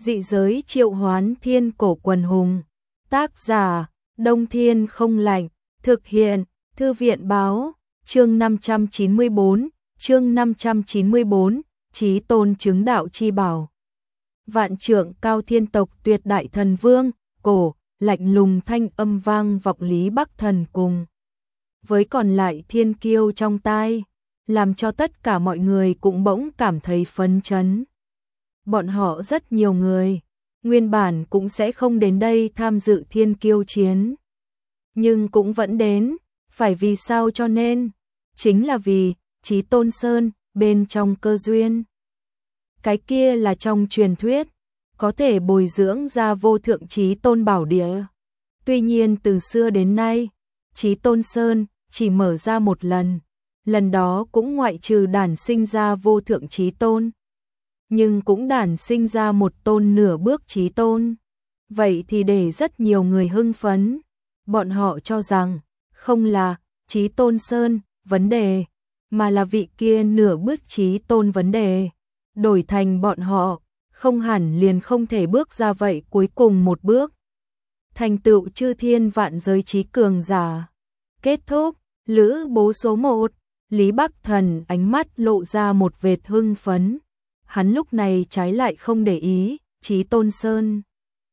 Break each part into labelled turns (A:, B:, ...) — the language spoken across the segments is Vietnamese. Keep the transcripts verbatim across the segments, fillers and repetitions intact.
A: Dị giới triệu hoán thiên cổ quần hùng. Tác giả, Đông Thiên Không Lạnh. Thực hiện, Thư viện Báo. Chương năm trăm chín mươi bốn, chương năm trăm chín mươi bốn, Chí Tôn chứng đạo chi bảo. Vạn trượng cao thiên tộc tuyệt đại thần vương, cổ, lạnh lùng thanh âm vang vọng Lý Bắc Thần cùng. Với còn lại thiên kiêu trong tai, làm cho tất cả mọi người cũng bỗng cảm thấy phấn chấn. Bọn họ rất nhiều người, nguyên bản cũng sẽ không đến đây tham dự thiên kiêu chiến. Nhưng cũng vẫn đến, phải vì sao cho nên? Chính là vì, Chí Tôn Sơn, bên trong cơ duyên. Cái kia là trong truyền thuyết, có thể bồi dưỡng ra vô thượng Chí Tôn bảo địa. Tuy nhiên từ xưa đến nay, Chí Tôn Sơn chỉ mở ra một lần, lần đó cũng ngoại trừ đản sinh ra vô thượng Chí Tôn. Nhưng cũng đản sinh ra một tôn nửa bước Chí Tôn. Vậy thì để rất nhiều người hưng phấn, bọn họ cho rằng, không là Chí Tôn Sơn vấn đề, mà là vị kia nửa bước Chí Tôn vấn đề. Đổi thành bọn họ, không hẳn liền không thể bước ra vậy cuối cùng một bước. Thành tựu chư thiên vạn giới trí cường giả. Kết thúc, Lữ Bố số một, Lý Bắc Thần ánh mắt lộ ra một vệt hưng phấn. Hắn lúc này trái lại không để ý, Chí Tôn Sơn.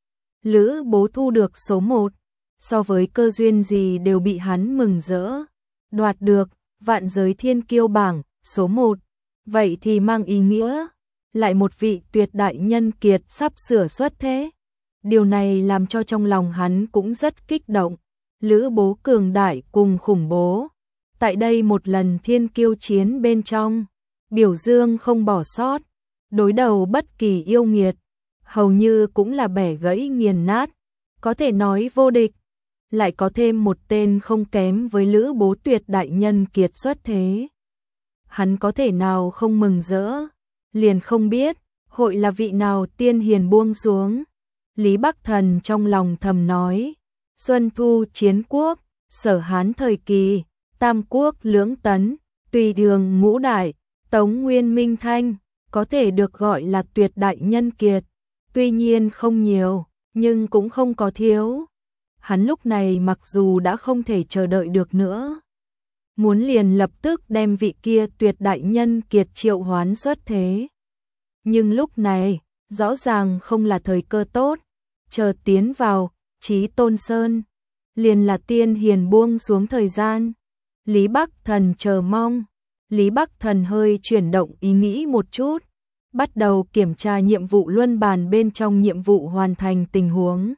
A: Lữ Bố thu được số một, so với cơ duyên gì đều bị hắn mừng rỡ. Đoạt được, vạn giới thiên kiêu bảng, số một. Vậy thì mang ý nghĩa, lại một vị tuyệt đại nhân kiệt sắp sửa xuất thế. Điều này làm cho trong lòng hắn cũng rất kích động. Lữ Bố cường đại cùng khủng bố. Tại đây một lần thiên kiêu chiến bên trong, biểu dương không bỏ sót, đối đầu bất kỳ yêu nghiệt, hầu như cũng là bẻ gãy nghiền nát, có thể nói vô địch. Lại có thêm một tên không kém với Lữ Bố tuyệt đại nhân kiệt xuất thế. Hắn có thể nào không mừng rỡ, liền không biết, hội là vị nào tiên hiền buông xuống. Lý Bắc Thần trong lòng thầm nói, Xuân Thu chiến quốc, Sở Hán thời kỳ, Tam Quốc lưỡng tấn, Tùy Đường ngũ đại, Tống Nguyên Minh Thanh, có thể được gọi là tuyệt đại nhân kiệt. Tuy nhiên không nhiều, nhưng cũng không có thiếu. Hắn lúc này mặc dù đã không thể chờ đợi được nữa, muốn liền lập tức đem vị kia tuyệt đại nhân kiệt triệu hoán xuất thế. Nhưng lúc này, rõ ràng không là thời cơ tốt, chờ tiến vào Chí Tôn Sơn, liền là tiên hiền buông xuống thời gian. Lý Bắc Thần chờ mong, Lý Bắc Thần hơi chuyển động ý nghĩ một chút, bắt đầu kiểm tra nhiệm vụ luân bàn bên trong nhiệm vụ hoàn thành tình huống.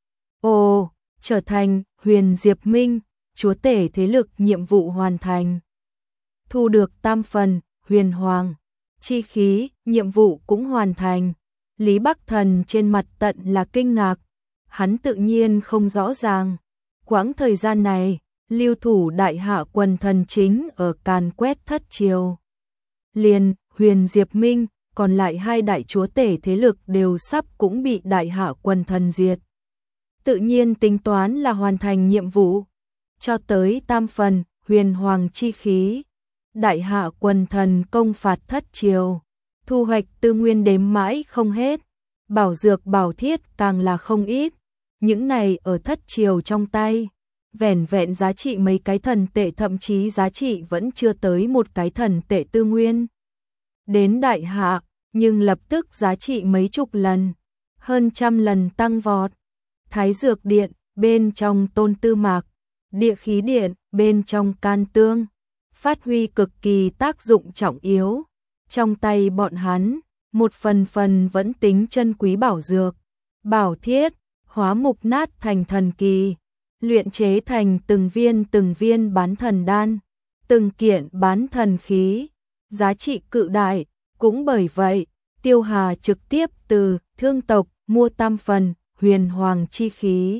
A: Ồ, trở thành Huyền Diệp Minh, chúa tể thế lực nhiệm vụ hoàn thành. Thu được tam phần, huyền hoàng, chi khí, nhiệm vụ cũng hoàn thành. Lý Bắc Thần trên mặt tận là kinh ngạc, hắn tự nhiên không rõ ràng. Quãng thời gian này, lưu thủ đại hạ quần thần chính ở càn quét thất triều. Liền, Huyền Diệp Minh, còn lại hai đại chúa tể thế lực đều sắp cũng bị đại hạ quần thần diệt. Tự nhiên tính toán là hoàn thành nhiệm vụ, cho tới tam phần, huyền hoàng chi khí. Đại hạ quần thần công phạt thất triều, thu hoạch tư nguyên đếm mãi không hết, bảo dược bảo thiết càng là không ít. Những này ở thất triều trong tay, vẻn vẹn giá trị mấy cái thần tệ, thậm chí giá trị vẫn chưa tới một cái thần tệ tư nguyên. Đến đại hạ, nhưng lập tức giá trị mấy chục lần, hơn trăm lần tăng vọt. Thái Dược Điện, bên trong Tôn Tư Mạc, Địa Khí Điện, bên trong Can Tương, phát huy cực kỳ tác dụng trọng yếu. Trong tay bọn hắn, một phần phần vẫn tính chân quý bảo dược, bảo thiết, hóa mục nát thành thần kỳ, luyện chế thành từng viên từng viên bán thần đan, từng kiện bán thần khí, giá trị cự đại. Cũng bởi vậy, Tiêu Hà trực tiếp từ thương tộc mua tam phần huyền hoàng chi khí.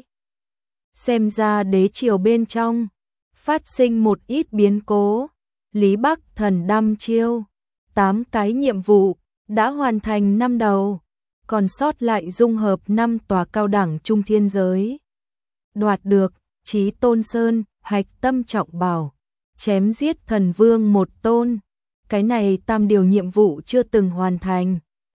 A: Xem ra đế triều bên trong phát sinh một ít biến cố. Lý Bắc Thần đăm chiêu, tám cái nhiệm vụ đã hoàn thành năm đầu, còn sót lại dung hợp năm tòa cao đẳng trung thiên giới. Đoạt được Chí Tôn Sơn, hạch tâm trọng bảo, chém giết thần vương một tôn. Cái này tam điều nhiệm vụ chưa từng hoàn thành,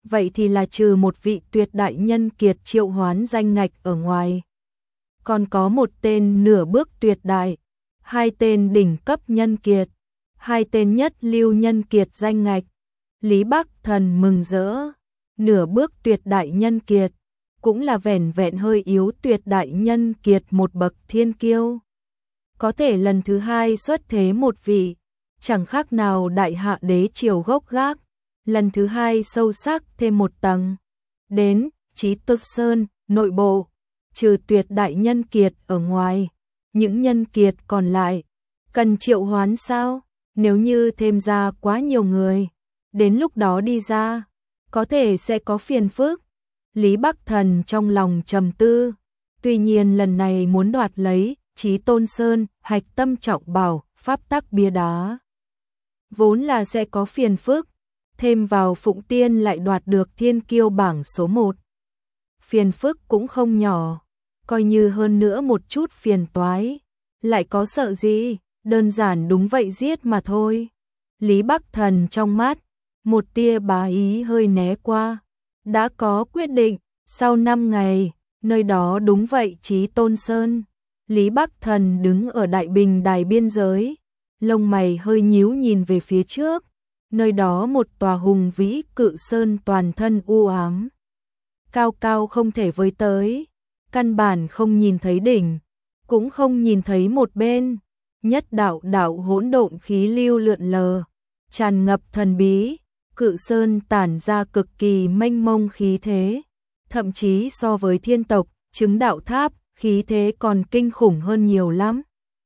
A: vậy thì là trừ một vị tuyệt đại nhân kiệt triệu hoán danh ngạch ở ngoài. Còn có một tên nửa bước tuyệt đại, hai tên đỉnh cấp nhân kiệt, hai tên nhất lưu nhân kiệt danh ngạch. Lý Bắc Thần mừng rỡ, nửa bước tuyệt đại nhân kiệt, cũng là vẻn vẹn hơi yếu tuyệt đại nhân kiệt một bậc thiên kiêu. Có thể lần thứ hai xuất thế một vị, chẳng khác nào đại hạ đế triều gốc gác, lần thứ hai sâu sắc thêm một tầng. Đến, Chí Tôn Sơn, nội bộ, trừ tuyệt đại nhân kiệt ở ngoài, những nhân kiệt còn lại, cần triệu hoán sao? Nếu như thêm ra quá nhiều người, đến lúc đó đi ra, có thể sẽ có phiền phức. Lý Bắc Thần trong lòng trầm tư, tuy nhiên lần này muốn đoạt lấy Chí Tôn Sơn, hạch tâm trọng bảo, pháp tắc bia đá. Vốn là sẽ có phiền phức, thêm vào Phụng Tiên lại đoạt được thiên kiêu bảng số một. Phiền phức cũng không nhỏ, coi như hơn nữa một chút phiền toái, lại có sợ gì, đơn giản đúng vậy giết mà thôi. Lý Bắc Thần trong mắt, một tia bá ý hơi né qua, đã có quyết định, sau năm ngày, nơi đó đúng vậy Chí Tôn Sơn. Lý Bắc Thần đứng ở Đại Bình đài biên giới, lông mày hơi nhíu nhìn về phía trước, nơi đó một tòa hùng vĩ cự sơn toàn thân u ám. Cao cao không thể với tới, căn bản không nhìn thấy đỉnh, cũng không nhìn thấy một bên, nhất đạo đạo hỗn độn khí lưu lượn lờ, tràn ngập thần bí, cự sơn tản ra cực kỳ mênh mông khí thế, thậm chí so với thiên tộc, chứng đạo tháp, khí thế còn kinh khủng hơn nhiều lắm.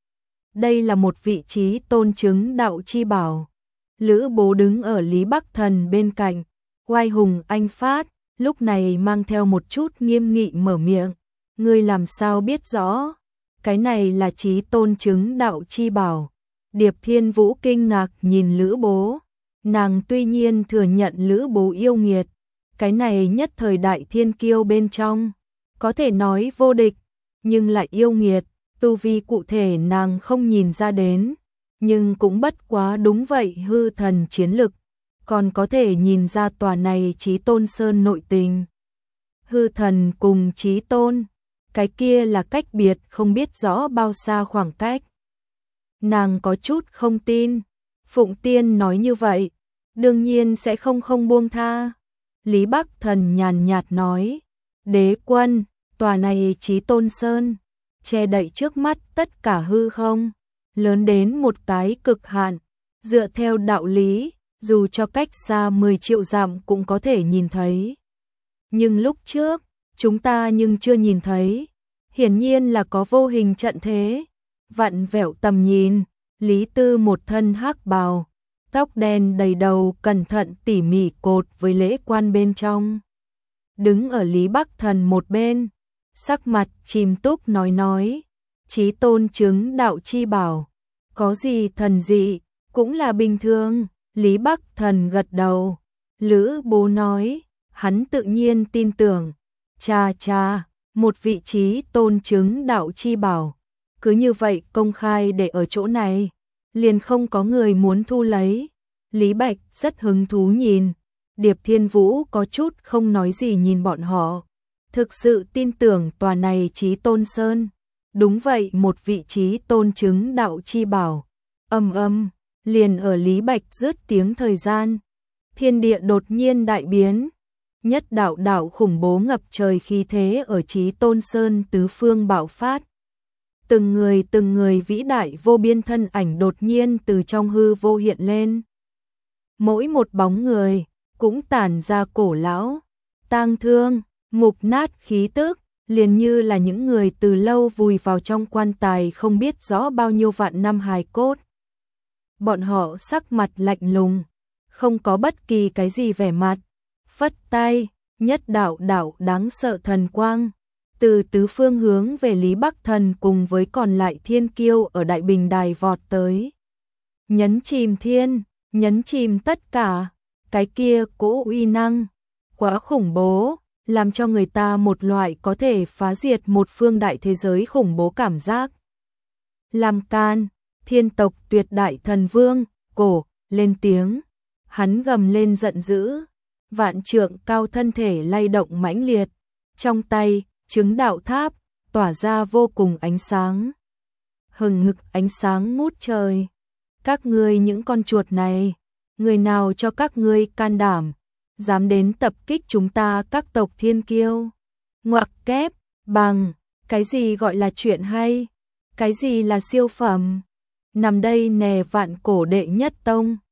A: Đây là một vị trí tôn chứng đạo chi bảo. Lữ Bố đứng ở Lý Bắc Thần bên cạnh, oai hùng anh phát, lúc này mang theo một chút nghiêm nghị mở miệng. Ngươi làm sao biết rõ? Cái này là chí tôn chứng đạo chi bảo. Điệp Thiên Vũ kinh ngạc nhìn Lữ Bố. Nàng tuy nhiên thừa nhận Lữ Bố yêu nghiệt. Cái này nhất thời đại thiên kiêu bên trong. Có thể nói vô địch, nhưng lại yêu nghiệt. Tu vi cụ thể nàng không nhìn ra đến. Nhưng cũng bất quá đúng vậy hư thần chiến lực. Còn có thể nhìn ra tòa này Chí Tôn Sơn nội tình. Hư thần cùng Chí Tôn, cái kia là cách biệt không biết rõ bao xa khoảng cách. Nàng có chút không tin. Phụng Tiên nói như vậy, đương nhiên sẽ không không buông tha. Lý Bắc Thần nhàn nhạt nói, đế quân, tòa này Chí Tôn Sơn, che đậy trước mắt tất cả hư không, lớn đến một cái cực hạn, dựa theo đạo lý, dù cho cách xa mười triệu dặm cũng có thể nhìn thấy. Nhưng lúc trước, chúng ta nhưng chưa nhìn thấy, hiển nhiên là có vô hình trận thế. Vặn vẹo tầm nhìn, Lý Tư một thân hắc bào, tóc đen đầy đầu cẩn thận tỉ mỉ cột với lễ quan bên trong. Đứng ở Lý Bắc Thần một bên, sắc mặt chìm túc nói nói, Chí Tôn chứng đạo chi bảo, có gì thần dị, cũng là bình thường. Lý Bắc Thần gật đầu, Lữ Bố nói, hắn tự nhiên tin tưởng, cha cha, một vị trí tôn chứng đạo chi bảo, cứ như vậy công khai để ở chỗ này, liền không có người muốn thu lấy. Lý Bạch rất hứng thú nhìn, Điệp Thiên Vũ có chút không nói gì nhìn bọn họ, thực sự tin tưởng tòa này Chí Tôn Sơn, đúng vậy một vị trí tôn chứng đạo chi bảo. Âm âm, liền ở Lý Bạch dứt tiếng thời gian, thiên địa đột nhiên đại biến, nhất đạo đạo khủng bố ngập trời khí thế ở Chí Tôn Sơn tứ phương bạo phát. Từng người từng người vĩ đại vô biên thân ảnh đột nhiên từ trong hư vô hiện lên. Mỗi một bóng người cũng tản ra cổ lão, tang thương, mục nát khí tức, liền như là những người từ lâu vùi vào trong quan tài không biết rõ bao nhiêu vạn năm hài cốt. Bọn họ sắc mặt lạnh lùng, không có bất kỳ cái gì vẻ mặt, phất tay, nhất đạo đạo đáng sợ thần quang, từ tứ phương hướng về Lý Bắc Thần cùng với còn lại thiên kiêu ở Đại Bình đài vọt tới. Nhấn chìm thiên, nhấn chìm tất cả, cái kia cỗ uy năng, quá khủng bố, làm cho người ta một loại có thể phá diệt một phương đại thế giới khủng bố cảm giác. Làm can, thiên tộc tuyệt đại thần vương, cổ, lên tiếng, hắn gầm lên giận dữ, vạn trượng cao thân thể lay động mãnh liệt, trong tay, chứng đạo tháp, tỏa ra vô cùng ánh sáng. Hừng hực ánh sáng ngút trời. Các ngươi những con chuột này, người nào cho các ngươi can đảm, dám đến tập kích chúng ta các tộc thiên kiêu. Ngoặc kép, bằng, cái gì gọi là chuyện hay, cái gì là siêu phẩm. Nằm đây nè vạn cổ đệ nhất tông.